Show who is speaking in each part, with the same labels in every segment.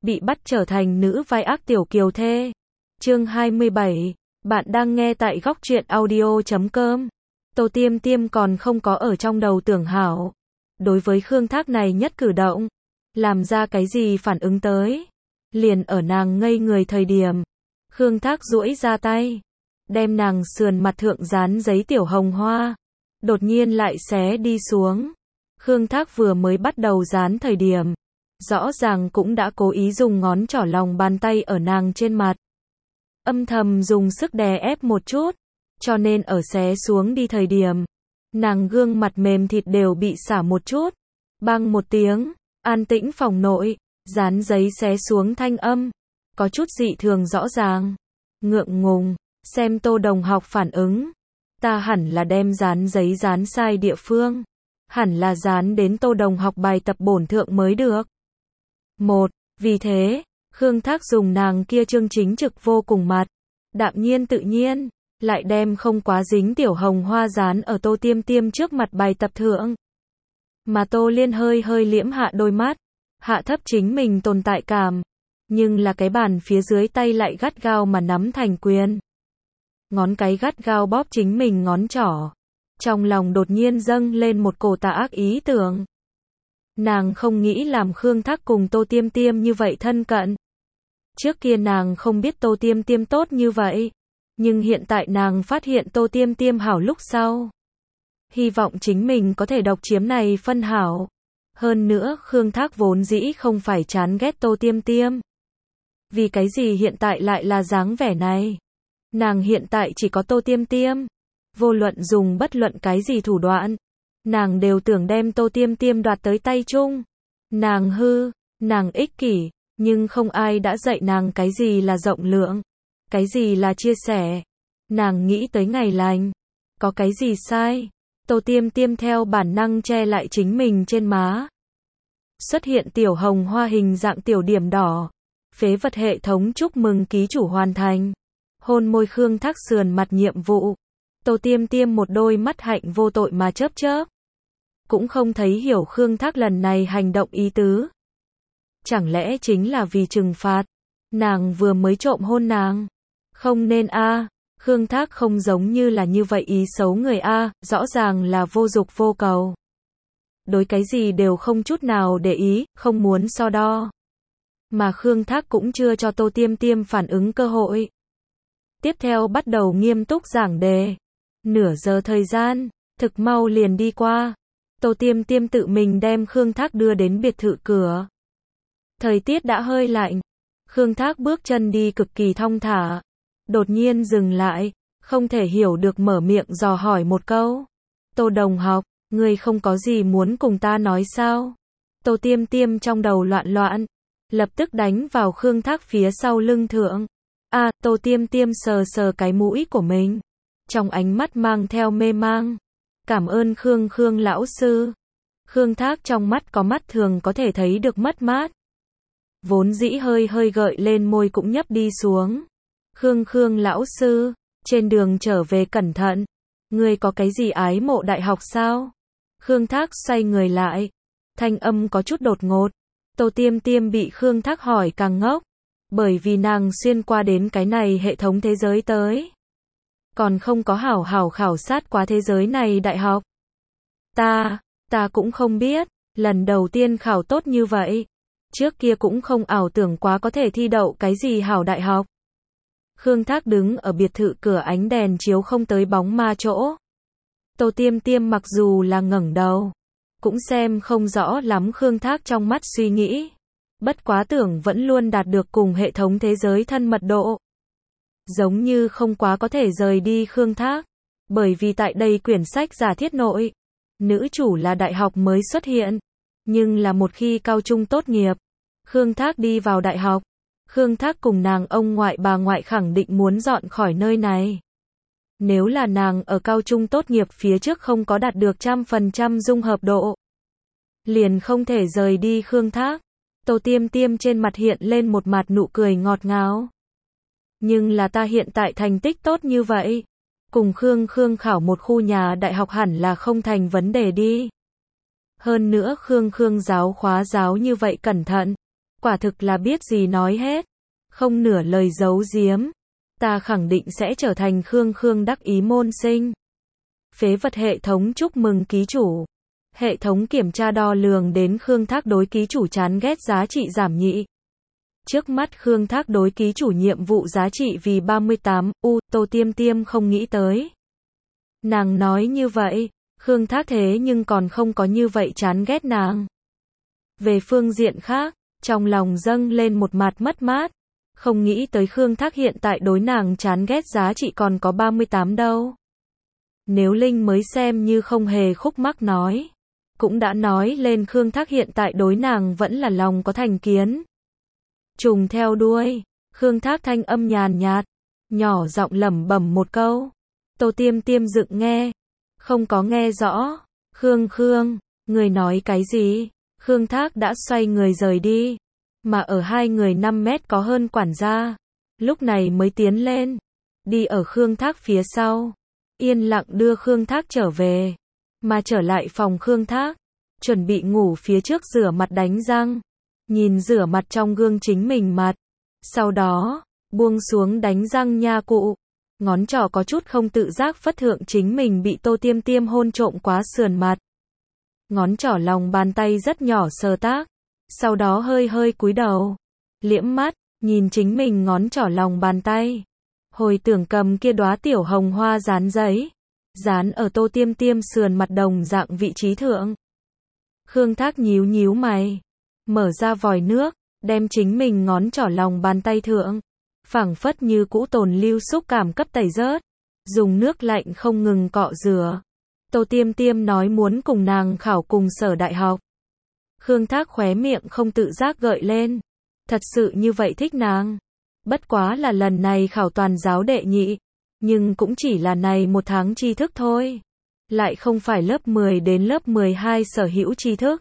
Speaker 1: bị bắt trở thành nữ vai ác tiểu kiều thê. Chương 27. Bạn đang nghe tại góc truyện audio.com. Tô Tiêm Tiêm còn không có ở trong đầu tưởng hảo. Đối với Khương Thác này nhất cử động, làm ra cái gì phản ứng tới. Liền ở nàng ngây người thời điểm, Khương Thác duỗi ra tay, đem nàng sườn mặt thượng dán giấy tiểu hồng hoa, đột nhiên lại xé đi xuống. Khương Thác vừa mới bắt đầu dán thời điểm, rõ ràng cũng đã cố ý dùng ngón trỏ lòng bàn tay ở nàng trên mặt, âm thầm dùng sức đè ép một chút, cho nên ở xé xuống đi thời điểm, nàng gương mặt mềm thịt đều bị xả một chút. Bang một tiếng, an tĩnh phòng nội, dán giấy xé xuống thanh âm, có chút dị thường rõ ràng. Ngượng ngùng, xem Tô đồng học phản ứng. Ta hẳn là đem dán giấy dán sai địa phương. Hẳn là dán đến Tô đồng học bài tập bổn thượng mới được. Vì thế, Khương Thác dùng nàng kia trương chính trực vô cùng mặt, đạm nhiên tự nhiên, lại đem không quá dính tiểu hồng hoa dán ở Tô Tiêm Tiêm trước mặt bài tập thượng. Mà Tô Liên hơi hơi liễm hạ đôi mắt, hạ thấp chính mình tồn tại cảm, nhưng là cái bàn phía dưới tay lại gắt gao mà nắm thành quyền. Ngón cái gắt gao bóp chính mình ngón trỏ. Trong lòng đột nhiên dâng lên một cổ tà ác ý tưởng. Nàng không nghĩ làm Khương Thác cùng Tô Tiêm Tiêm như vậy thân cận. Trước kia nàng không biết Tô Tiêm Tiêm tốt như vậy, nhưng hiện tại nàng phát hiện Tô Tiêm Tiêm hảo lúc sau. Hy vọng chính mình có thể độc chiếm này phân hảo. Hơn nữa Khương Thác vốn dĩ không phải chán ghét Tô Tiêm Tiêm. Vì cái gì hiện tại lại là dáng vẻ này? Nàng hiện tại chỉ có Tô Tiêm Tiêm. Vô luận dùng bất luận cái gì thủ đoạn, nàng đều tưởng đem Tô Tiêm Tiêm đoạt tới tay chung. Nàng hư, nàng ích kỷ, nhưng không ai đã dạy nàng cái gì là rộng lượng, cái gì là chia sẻ. Nàng nghĩ tới ngày lành, có cái gì sai? Tô Tiêm Tiêm theo bản năng che lại chính mình trên má. Xuất hiện tiểu hồng hoa hình dạng tiểu điểm đỏ. Phế vật hệ thống chúc mừng ký chủ hoàn thành. Hôn môi Khương Thác sườn mặt nhiệm vụ. Tô Tiêm Tiêm một đôi mắt hạnh vô tội mà chớp chớp. Cũng không thấy hiểu Khương Thác lần này hành động ý tứ. Chẳng lẽ chính là vì trừng phạt? Nàng vừa mới trộm hôn nàng. Không nên a. Khương Thác không giống như là như vậy ý xấu người a, rõ ràng là vô dục vô cầu. Đối cái gì đều không chút nào để ý, không muốn so đo. Mà Khương Thác cũng chưa cho Tô Tiêm Tiêm phản ứng cơ hội. Tiếp theo bắt đầu nghiêm túc giảng đề. Nửa giờ thời gian, thực mau liền đi qua. Tô Tiêm Tiêm tự mình đem Khương Thác đưa đến biệt thự cửa. Thời tiết đã hơi lạnh. Khương Thác bước chân đi cực kỳ thong thả. Đột nhiên dừng lại, không thể hiểu được mở miệng dò hỏi một câu. Tô đồng học, ngươi không có gì muốn cùng ta nói sao? Tô Tiêm Tiêm trong đầu loạn loạn, lập tức đánh vào Khương Thác phía sau lưng thượng. Tô Tiêm Tiêm sờ sờ cái mũi của mình, trong ánh mắt mang theo mê mang. Cảm ơn Khương lão sư. Khương Thác trong mắt có mắt thường có thể thấy được mất mát. Vốn dĩ hơi hơi gợi lên môi cũng nhấp đi xuống. Khương lão sư, trên đường trở về cẩn thận. Ngươi có cái gì ái mộ đại học sao? Khương Thác xoay người lại, thanh âm có chút đột ngột. Tô Tiêm Tiêm bị Khương Thác hỏi càng ngốc, bởi vì nàng xuyên qua đến cái này hệ thống thế giới tới, còn không có hảo hảo khảo sát qua thế giới này đại học. Ta cũng không biết, lần đầu tiên khảo tốt như vậy, trước kia cũng không ảo tưởng quá có thể thi đậu cái gì hảo đại học. Khương Thác đứng ở biệt thự cửa ánh đèn chiếu không tới bóng ma chỗ. Tô Tiêm Tiêm mặc dù là ngẩng đầu, cũng xem không rõ lắm Khương Thác trong mắt suy nghĩ. Bất quá tưởng vẫn luôn đạt được cùng hệ thống thế giới thân mật độ. Giống như không quá có thể rời đi Khương Thác. Bởi vì tại đây quyển sách giả thiết nội, nữ chủ là đại học mới xuất hiện. Nhưng là một khi cao trung tốt nghiệp, Khương Thác đi vào đại học, Khương Thác cùng nàng ông ngoại bà ngoại khẳng định muốn dọn khỏi nơi này. Nếu là nàng ở cao trung tốt nghiệp phía trước không có đạt được 100% dung hợp độ, liền không thể rời đi Khương Thác. Tô Tiêm Tiêm trên mặt hiện lên một mặt nụ cười ngọt ngào. Nhưng là ta hiện tại thành tích tốt như vậy, cùng Khương khảo một khu nhà đại học hẳn là không thành vấn đề đi. Hơn nữa Khương giáo khóa giáo như vậy cẩn thận, Quả thực là biết gì nói hết. Không nửa lời giấu giếm. Ta khẳng định sẽ trở thành Khương Khương đắc ý môn sinh. Phế vật hệ thống chúc mừng ký chủ. Hệ thống kiểm tra đo lường đến Khương Thác đối ký chủ chán ghét giá trị giảm nhị. Trước mắt Khương Thác đối ký chủ nhiệm vụ giá trị vì 38, Tô Tiêm Tiêm không nghĩ tới. Nàng nói như vậy, Khương Thác thế nhưng còn không có như vậy chán ghét nàng. Về phương diện khác, trong lòng dâng lên một mặt mất mát. Không nghĩ tới Khương Thác hiện tại đối nàng chán ghét giá trị còn có 38 đâu. Nếu Linh mới xem như không hề khúc mắc nói. Cũng đã nói lên Khương Thác hiện tại đối nàng vẫn là lòng có thành kiến. Trùng theo đuôi, Khương Thác thanh âm nhàn nhạt, nhỏ giọng lẩm bẩm một câu. Tô Tiêm Tiêm dựng nghe, không có nghe rõ. Khương Khương, người nói cái gì? Khương Thác đã xoay người rời đi, mà ở hai người 5 mét có hơn quản gia, lúc này mới tiến lên, đi ở Khương Thác phía sau, yên lặng đưa Khương Thác trở về, mà trở lại phòng Khương Thác, chuẩn bị ngủ phía trước rửa mặt đánh răng, nhìn rửa mặt trong gương chính mình mặt, sau đó, buông xuống đánh răng nha cụ, ngón trỏ có chút không tự giác phất thượng chính mình bị Tô Tiêm Tiêm hôn trộm quá sườn mặt. Ngón trỏ lòng bàn tay rất nhỏ sờ tác, sau đó hơi hơi cúi đầu, liễm mắt, nhìn chính mình ngón trỏ lòng bàn tay. Hồi tưởng cầm kia đóa tiểu hồng hoa dán giấy, dán ở Tô Tiêm Tiêm sườn mặt đồng dạng vị trí thượng. Khương Thác nhíu nhíu mày, mở ra vòi nước, đem chính mình ngón trỏ lòng bàn tay thượng, phảng phất như cũ tồn lưu xúc cảm cấp tẩy rớt, dùng nước lạnh không ngừng cọ rửa. Tô Tiêm Tiêm nói muốn cùng nàng khảo cùng sở đại học. Khương Thác khóe miệng không tự giác gợi lên. Thật sự như vậy thích nàng. Bất quá là lần này khảo toàn giáo đệ nhị. Nhưng cũng chỉ là này một tháng tri thức thôi. Lại không phải lớp 10 đến lớp 12 sở hữu tri thức.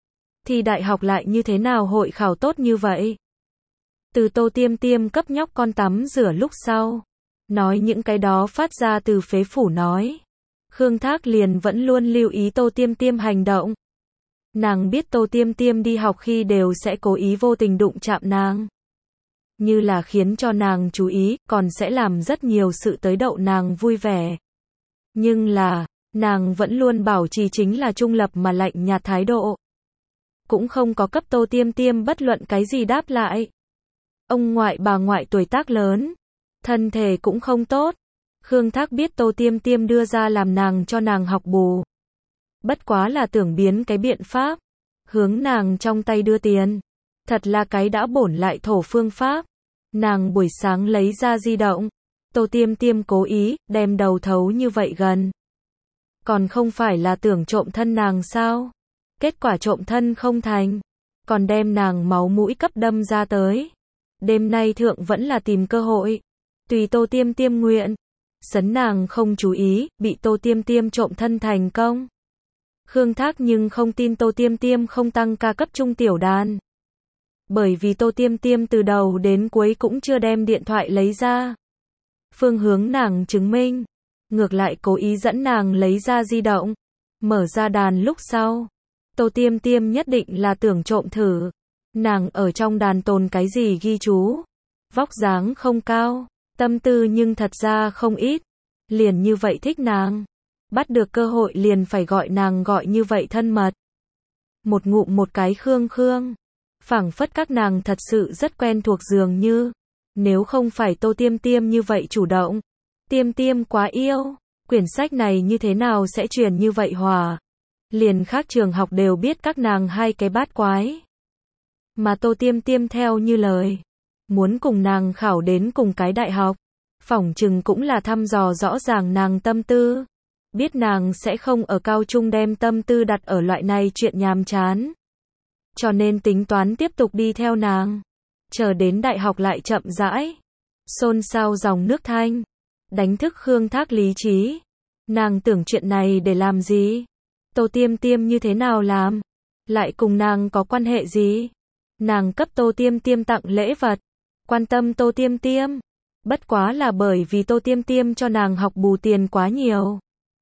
Speaker 1: Thì đại học lại như thế nào hội khảo tốt như vậy? Từ Tô Tiêm Tiêm cấp nhóc con tắm rửa lúc sau. Nói những cái đó phát ra từ phế phủ nói. Khương Thác liền vẫn luôn lưu ý Tô Tiêm Tiêm hành động. Nàng biết Tô Tiêm Tiêm đi học khi đều sẽ cố ý vô tình đụng chạm nàng. Như là khiến cho nàng chú ý, còn sẽ làm rất nhiều sự tới đậu nàng vui vẻ. Nhưng là, nàng vẫn luôn bảo trì chính là trung lập mà lạnh nhạt thái độ. Cũng không có cấp Tô Tiêm Tiêm bất luận cái gì đáp lại. Ông ngoại bà ngoại tuổi tác lớn, thân thể cũng không tốt. Khương Thác biết Tô Tiêm Tiêm đưa ra làm nàng cho nàng học bù. Bất quá là tưởng biến cái biện pháp, hướng nàng trong tay đưa tiền. Thật là cái đã bổn lại thổ phương pháp. Nàng buổi sáng lấy ra di động. Tô Tiêm Tiêm cố ý, đem đầu thấu như vậy gần. Còn không phải là tưởng trộm thân nàng sao? Kết quả trộm thân không thành. Còn đem nàng máu mũi cấp đâm ra tới. Đêm nay thượng vẫn là tìm cơ hội. Tùy Tô Tiêm Tiêm nguyện. Sấn nàng không chú ý, bị Tô Tiêm Tiêm trộm thân thành công. Khương Thác nhưng không tin Tô Tiêm Tiêm không tăng ca cấp trung tiểu đàn. Bởi vì Tô Tiêm Tiêm từ đầu đến cuối cũng chưa đem điện thoại lấy ra. Phương hướng nàng chứng minh. Ngược lại cố ý dẫn nàng lấy ra di động. Mở ra đàn lúc sau. Tô Tiêm Tiêm nhất định là tưởng trộm thử. Nàng ở trong đàn tồn cái gì ghi chú. Vóc dáng không cao. Tâm tư nhưng thật ra không ít. Liền như vậy thích nàng. Bắt được cơ hội liền phải gọi nàng gọi như vậy thân mật. Một ngụm một cái Khương Khương. Phảng phất các nàng thật sự rất quen thuộc dường như. Nếu không phải Tô Tiêm Tiêm như vậy chủ động. Tiêm Tiêm quá yêu. Quyển sách này như thế nào sẽ truyền như vậy hòa. Liền khác trường học đều biết các nàng hai cái bát quái. Mà Tô Tiêm Tiêm theo như lời. Muốn cùng nàng khảo đến cùng cái đại học. Phỏng chừng cũng là thăm dò rõ ràng nàng tâm tư. Biết nàng sẽ không ở cao trung đem tâm tư đặt ở loại này chuyện nhàm chán. Cho nên tính toán tiếp tục đi theo nàng. Chờ đến đại học lại chậm rãi. Xôn xao dòng nước thanh. Đánh thức Khương Thác lý trí. Nàng tưởng chuyện này để làm gì? Tô Tiêm Tiêm như thế nào làm? Lại cùng nàng có quan hệ gì? Nàng cấp Tô Tiêm Tiêm tặng lễ vật. Quan tâm Tô Tiêm Tiêm. Bất quá là bởi vì Tô Tiêm Tiêm cho nàng học bù tiền quá nhiều.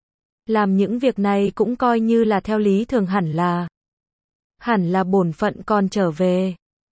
Speaker 1: Làm những việc này cũng coi như là theo lý thường hẳn là bổn phận còn trở về.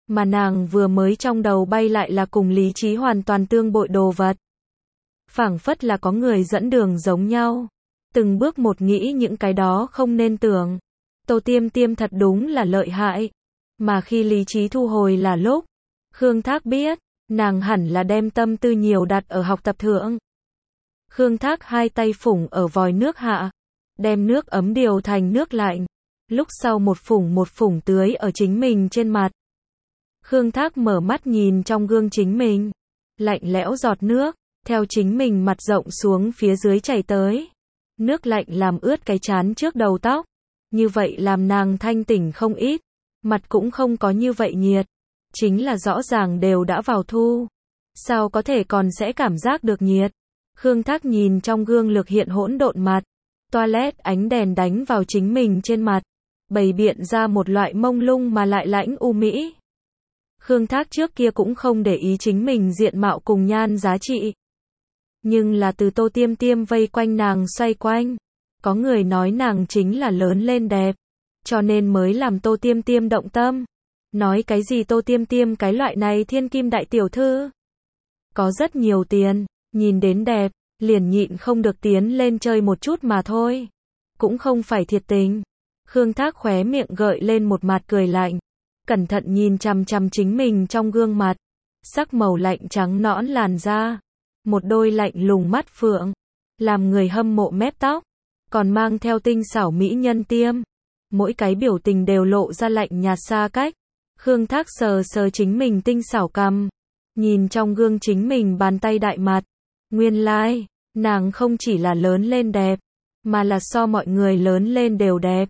Speaker 1: Mà nàng vừa mới trong đầu bay lại là cùng lý trí hoàn toàn tương bội đồ vật. Phảng phất là có người dẫn đường giống nhau. Từng bước một nghĩ những cái đó không nên tưởng. Tô Tiêm Tiêm thật đúng là lợi hại. Mà khi lý trí thu hồi là lúc Khương Thác biết, nàng hẳn là đem tâm tư nhiều đặt ở học tập thượng. Khương Thác hai tay phủng ở vòi nước hạ, đem nước ấm điều thành nước lạnh, lúc sau một phủng tưới ở chính mình trên mặt. Khương Thác mở mắt nhìn trong gương chính mình, lạnh lẽo giọt nước, theo chính mình mặt rộng xuống phía dưới chảy tới. Nước lạnh làm ướt cái trán trước đầu tóc, như vậy làm nàng thanh tỉnh không ít, mặt cũng không có như vậy nhiệt. Chính là rõ ràng đều đã vào thu, sao có thể còn sẽ cảm giác được nhiệt. Khương Thác nhìn trong gương lực hiện hỗn độn mặt, toilet ánh đèn đánh vào chính mình trên mặt, bày biện ra một loại mông lung mà lại lãnh u mỹ. Khương Thác trước kia cũng không để ý chính mình diện mạo cùng nhan giá trị. Nhưng là từ Tô Tiêm Tiêm vây quanh nàng xoay quanh, có người nói nàng chính là lớn lên đẹp, cho nên mới làm Tô Tiêm Tiêm động tâm. Nói cái gì Tô Tiêm Tiêm cái loại này thiên kim đại tiểu thư, có rất nhiều tiền, nhìn đến đẹp, liền nhịn không được tiến lên chơi một chút mà thôi. Cũng không phải thiệt tình. Khương Thác khóe miệng gợi lên một mặt cười lạnh, cẩn thận nhìn chằm chằm chính mình trong gương mặt, sắc màu lạnh trắng nõn làn da, một đôi lạnh lùng mắt phượng, làm người hâm mộ mép tóc, còn mang theo tinh xảo mỹ nhân tiêm, mỗi cái biểu tình đều lộ ra lạnh nhạt xa cách. Khương Thác sờ sờ chính mình tinh xảo cằm, nhìn trong gương chính mình bàn tay đại mặt, nguyên lai, nàng không chỉ là lớn lên đẹp, mà là so mọi người lớn lên đều đẹp.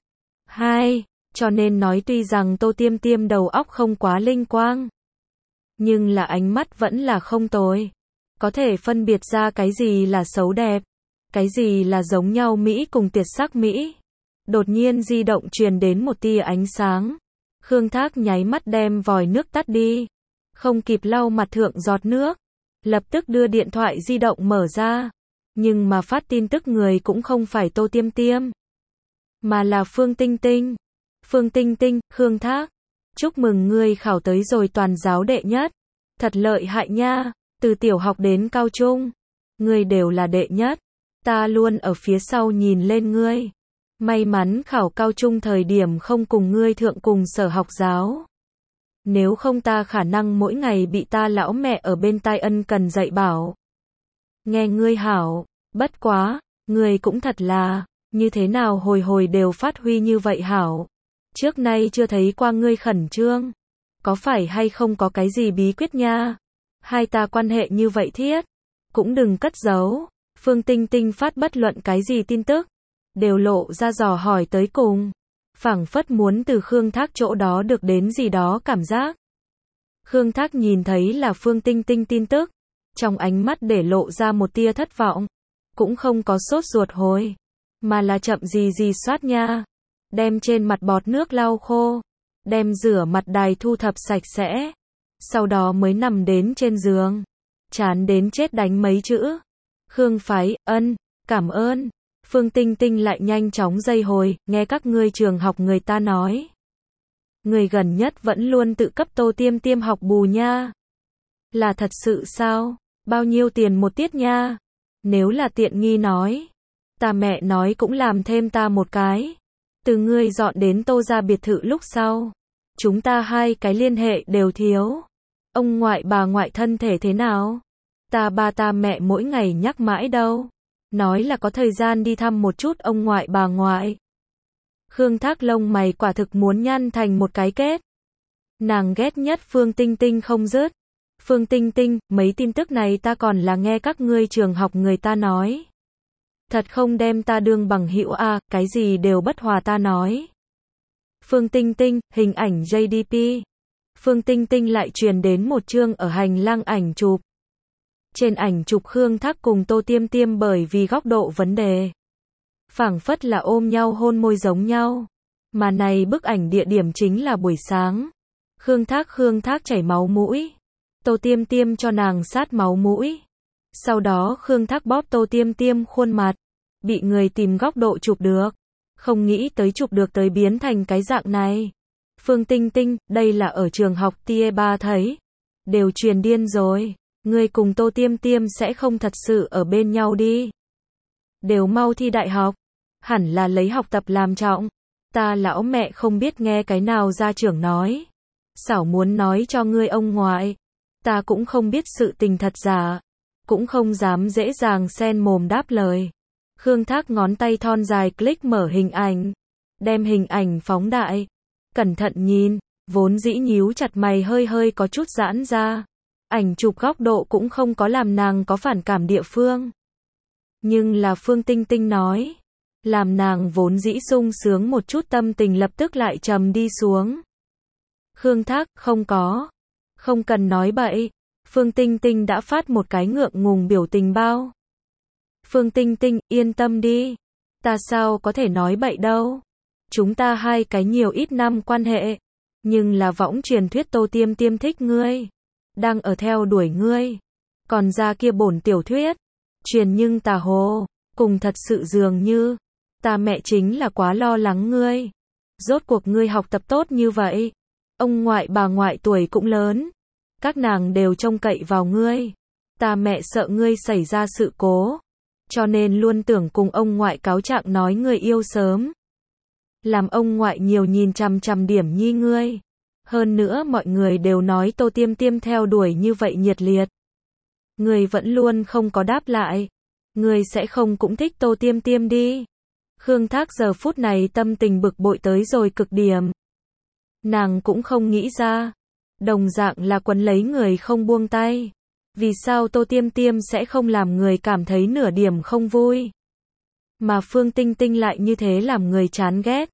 Speaker 1: Cho nên nói tuy rằng Tô Tiêm Tiêm đầu óc không quá linh quang, nhưng là ánh mắt vẫn là không tồi, có thể phân biệt ra cái gì là xấu đẹp, cái gì là giống nhau mỹ cùng tiệt sắc mỹ. Đột nhiên di động truyền đến một tia ánh sáng. Khương Thác nháy mắt đem vòi nước tắt đi, không kịp lau mặt thượng giọt nước, lập tức đưa điện thoại di động mở ra, nhưng mà phát tin tức người cũng không phải Tô Tiêm Tiêm, mà là Phương Tinh Tinh. Phương Tinh Tinh, Khương Thác, chúc mừng ngươi khảo tới rồi toàn giáo đệ nhất, thật lợi hại nha, từ tiểu học đến cao trung, ngươi đều là đệ nhất, ta luôn ở phía sau nhìn lên ngươi. May mắn khảo cao trung thời điểm không cùng ngươi thượng cùng sở học giáo. Nếu không ta khả năng mỗi ngày bị ta lão mẹ ở bên tai ân cần dạy bảo. Nghe ngươi hảo, bất quá, ngươi cũng thật là, như thế nào hồi hồi đều phát huy như vậy hảo. Trước nay chưa thấy qua ngươi khẩn trương. Có phải hay không có cái gì bí quyết nha? Hai ta quan hệ như vậy thiết, cũng đừng cất giấu. Phương Tinh Tinh phát bất luận cái gì tin tức, đều lộ ra dò hỏi tới cùng, phảng phất muốn từ Khương Thác chỗ đó được đến gì đó cảm giác. Khương Thác nhìn thấy là Phương Tinh Tinh tin tức, trong ánh mắt để lộ ra một tia thất vọng, cũng không có sốt ruột hồi, mà là chậm gì xoát nha, đem trên mặt bọt nước lau khô, đem rửa mặt đài thu thập sạch sẽ, sau đó mới nằm đến trên giường, chán đến chết đánh mấy chữ. Khương phái, cảm ơn. Phương Tinh Tinh lại nhanh chóng dây hồi, nghe các ngươi trường học người ta nói. Người gần nhất vẫn luôn tự cấp Tô Tiêm Tiêm học bù nha. Là thật sự sao? Bao nhiêu tiền một tiết nha? Nếu là tiện nghi nói, ta mẹ nói cũng làm thêm ta một cái. Từ ngươi dọn đến Tô gia biệt thự lúc sau, chúng ta hai cái liên hệ đều thiếu. Ông ngoại bà ngoại thân thể thế nào? Ta ba ta mẹ mỗi ngày nhắc mãi đâu. Nói là có thời gian đi thăm một chút ông ngoại bà ngoại. Khương Thác lông mày quả thực muốn nhăn thành một cái kết. Nàng ghét nhất Phương Tinh Tinh không dứt. Phương Tinh Tinh, mấy tin tức này ta còn là nghe các ngươi trường học người ta nói. Thật không đem ta đương bằng hữu à, cái gì đều bất hòa ta nói. Phương Tinh Tinh, hình ảnh JDP. Phương Tinh Tinh lại truyền đến một chương ở hành lang ảnh chụp. Trên ảnh chụp Khương Thác cùng Tô Tiêm Tiêm bởi vì góc độ vấn đề, phảng phất là ôm nhau hôn môi giống nhau. Mà này bức ảnh địa điểm chính là buổi sáng. Khương Thác chảy máu mũi. Tô Tiêm Tiêm cho nàng sát máu mũi. Sau đó Khương Thác bóp Tô Tiêm Tiêm khuôn mặt. Bị người tìm góc độ chụp được. Không nghĩ tới chụp được tới biến thành cái dạng này. Phương Tinh Tinh, đây là ở trường học tia ba thấy. Đều truyền điên rồi. Ngươi cùng Tô Tiêm Tiêm sẽ không thật sự ở bên nhau đi. Đều mau thi đại học. Hẳn là lấy học tập làm trọng. Ta lão mẹ không biết nghe cái nào gia trưởng nói. Xảo muốn nói cho ngươi ông ngoại. Ta cũng không biết sự tình thật giả. Cũng không dám dễ dàng xen mồm đáp lời. Khương Thác ngón tay thon dài click mở hình ảnh. Đem hình ảnh phóng đại. Cẩn thận nhìn, vốn dĩ nhíu chặt mày hơi hơi có chút giãn ra. Ảnh chụp góc độ cũng không có làm nàng có phản cảm địa phương. Nhưng là Phương Tinh Tinh nói. Làm nàng vốn dĩ sung sướng một chút tâm tình lập tức lại trầm đi xuống. Khương Thác, không có. Không cần nói bậy. Phương Tinh Tinh đã phát một cái ngượng ngùng biểu tình bao. Phương Tinh Tinh, yên tâm đi. Ta sao có thể nói bậy đâu. Chúng ta hai cái nhiều ít năm quan hệ. Nhưng là võng truyền thuyết Tô Tiêm Tiêm thích ngươi. Đang ở theo đuổi ngươi. Còn ra kia bổn tiểu thuyết. Truyền nhưng tà hồ. Cùng thật sự dường như. Ta mẹ chính là quá lo lắng ngươi. Rốt cuộc ngươi học tập tốt như vậy. Ông ngoại bà ngoại tuổi cũng lớn. Các nàng đều trông cậy vào ngươi. Ta mẹ sợ ngươi xảy ra sự cố. Cho nên luôn tưởng cùng ông ngoại cáo trạng nói ngươi yêu sớm. Làm ông ngoại nhiều nhìn chằm chằm điểm nhi ngươi. Hơn nữa mọi người đều nói Tô Tiêm Tiêm theo đuổi như vậy nhiệt liệt. Ngươi vẫn luôn không có đáp lại. Ngươi sẽ không cũng thích Tô Tiêm Tiêm đi. Khương Thác giờ phút này tâm tình bực bội tới rồi cực điểm. Nàng cũng không nghĩ ra. Đồng dạng là quấn lấy người không buông tay. Vì sao Tô Tiêm Tiêm sẽ không làm người cảm thấy nửa điểm không vui. Mà Phương Tinh Tinh lại như thế làm người chán ghét.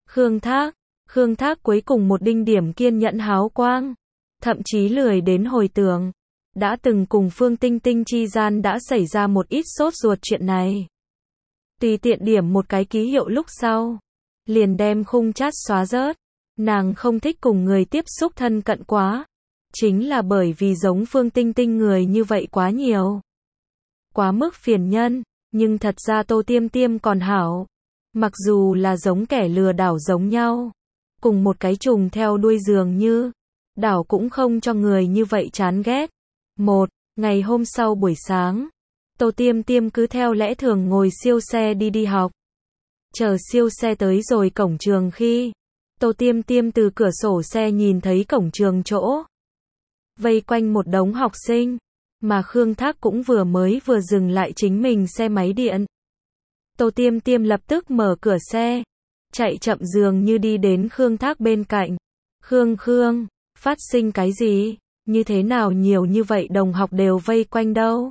Speaker 1: Khương Thác cuối cùng một đinh điểm kiên nhẫn háo quang. Thậm chí lười đến hồi tưởng. Đã từng cùng Phương Tinh Tinh chi gian đã xảy ra một ít sốt ruột chuyện này. Tùy tiện điểm một cái ký hiệu lúc sau. Liền đem khung chat xóa rớt. Nàng không thích cùng người tiếp xúc thân cận quá. Chính là bởi vì giống Phương Tinh Tinh người như vậy quá nhiều. Quá mức phiền nhân. Nhưng thật ra Tô Tiêm Tiêm còn hảo. Mặc dù là giống kẻ lừa đảo giống nhau. Cùng một cái trùng theo đuôi dường như. Đảo cũng không cho người như vậy chán ghét. Ngày hôm sau buổi sáng. Tô Tiêm Tiêm cứ theo lẽ thường ngồi siêu xe đi học. Chờ siêu xe tới rồi cổng trường khi. Tô Tiêm Tiêm từ cửa sổ xe nhìn thấy cổng trường chỗ. Vây quanh một đống học sinh. Mà Khương Thác cũng vừa dừng lại chính mình xe máy điện. Tô Tiêm Tiêm lập tức mở cửa xe. Chạy chậm dường như đi đến Khương Thác bên cạnh. Khương, phát sinh cái gì? Như thế nào nhiều như vậy đồng học đều vây quanh đâu?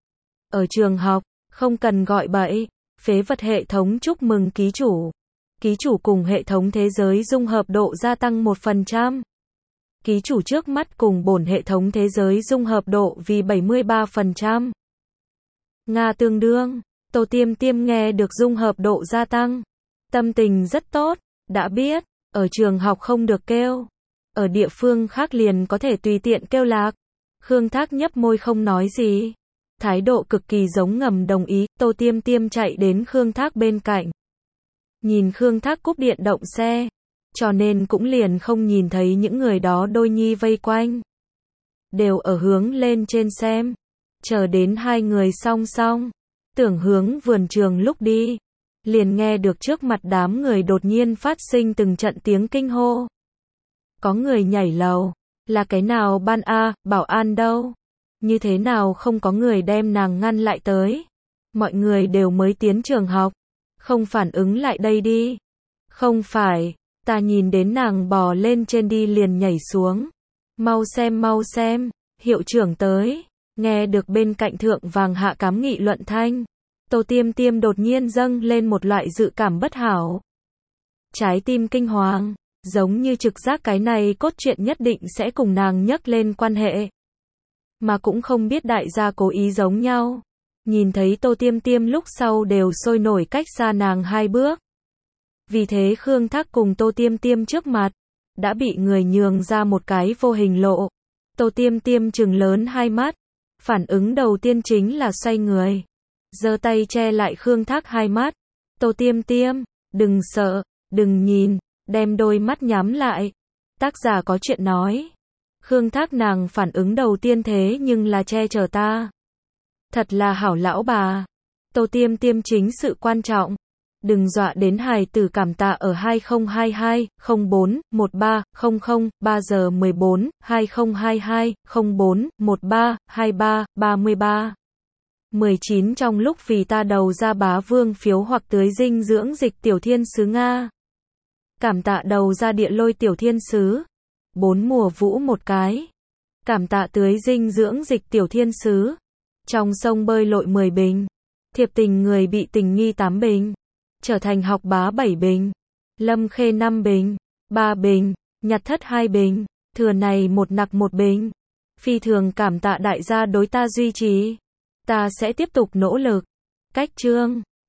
Speaker 1: Ở trường học, không cần gọi bậy. Phế vật hệ thống chúc mừng ký chủ. Ký chủ cùng hệ thống thế giới dung hợp độ gia tăng 1%. Ký chủ trước mắt cùng bổn hệ thống thế giới dung hợp độ vì 73%. Nga tương đương. Tô Tiêm Tiêm nghe được dung hợp độ gia tăng. Tâm tình rất tốt. Đã biết, ở trường học không được kêu. Ở địa phương khác liền có thể tùy tiện kêu lạc. Khương Thác nhấp môi không nói gì. Thái độ cực kỳ giống ngầm đồng ý. Tô Tiêm Tiêm chạy đến Khương Thác bên cạnh. Nhìn Khương Thác cúp điện động xe. Cho nên cũng liền không nhìn thấy những người đó đôi nhi vây quanh. Đều ở hướng lên trên xem. Chờ đến hai người song song. Tưởng hướng vườn trường lúc đi. Liền nghe được trước mặt đám người đột nhiên phát sinh từng trận tiếng kinh hô. Có người nhảy lầu. Là cái nào ban A, bảo an đâu? Như thế nào không có người đem nàng ngăn lại tới? Mọi người đều mới tiến trường học. Không phản ứng lại đây đi. Không phải. Ta nhìn đến nàng bò lên trên đi liền nhảy xuống. Mau xem, hiệu trưởng tới. Nghe được bên cạnh thượng vàng hạ cám nghị luận thanh. Tô Tiêm Tiêm đột nhiên dâng lên một loại dự cảm bất hảo. Trái tim kinh hoàng, giống như trực giác cái này cốt truyện nhất định sẽ cùng nàng nhắc lên quan hệ. Mà cũng không biết đại gia cố ý giống nhau. Nhìn thấy Tô Tiêm Tiêm lúc sau đều sôi nổi cách xa nàng 2 bước. Vì thế Khương Thác cùng Tô Tiêm Tiêm trước mặt, đã bị người nhường ra một cái vô hình lộ. Tô Tiêm Tiêm trừng lớn 2 mắt. Phản ứng đầu tiên chính là xoay người. Giơ tay che lại Khương Thác 2 mắt. Tô Tiêm Tiêm, đừng sợ, đừng nhìn, đem đôi mắt nhắm lại. Tác giả có chuyện nói. Khương Thác nàng phản ứng đầu tiên thế nhưng là che chở ta. Thật là hảo lão bà. Tô Tiêm Tiêm chính sự quan trọng. Đừng dọa đến hài tử. Cảm tạ ở 2022 04 13 00 3 giờ 14 2022 04 13 23 33 19 trong lúc vì ta đầu ra bá vương phiếu hoặc tưới dinh dưỡng dịch tiểu thiên sứ Nga. Cảm tạ đầu ra địa lôi tiểu thiên sứ. 4 mùa vũ một cái. Cảm tạ tưới dinh dưỡng dịch tiểu thiên sứ. Trong sông bơi lội 10 bình. Thiệp tình người bị tình nghi 8 bình. Trở thành học bá 7 bình. Lâm khê 5 bình. 3 bình. Nhặt thất 2 bình. Thừa này một nặc 1 bình. Phi thường cảm tạ đại gia đối ta duy trì. Ta sẽ tiếp tục nỗ lực. Cách chương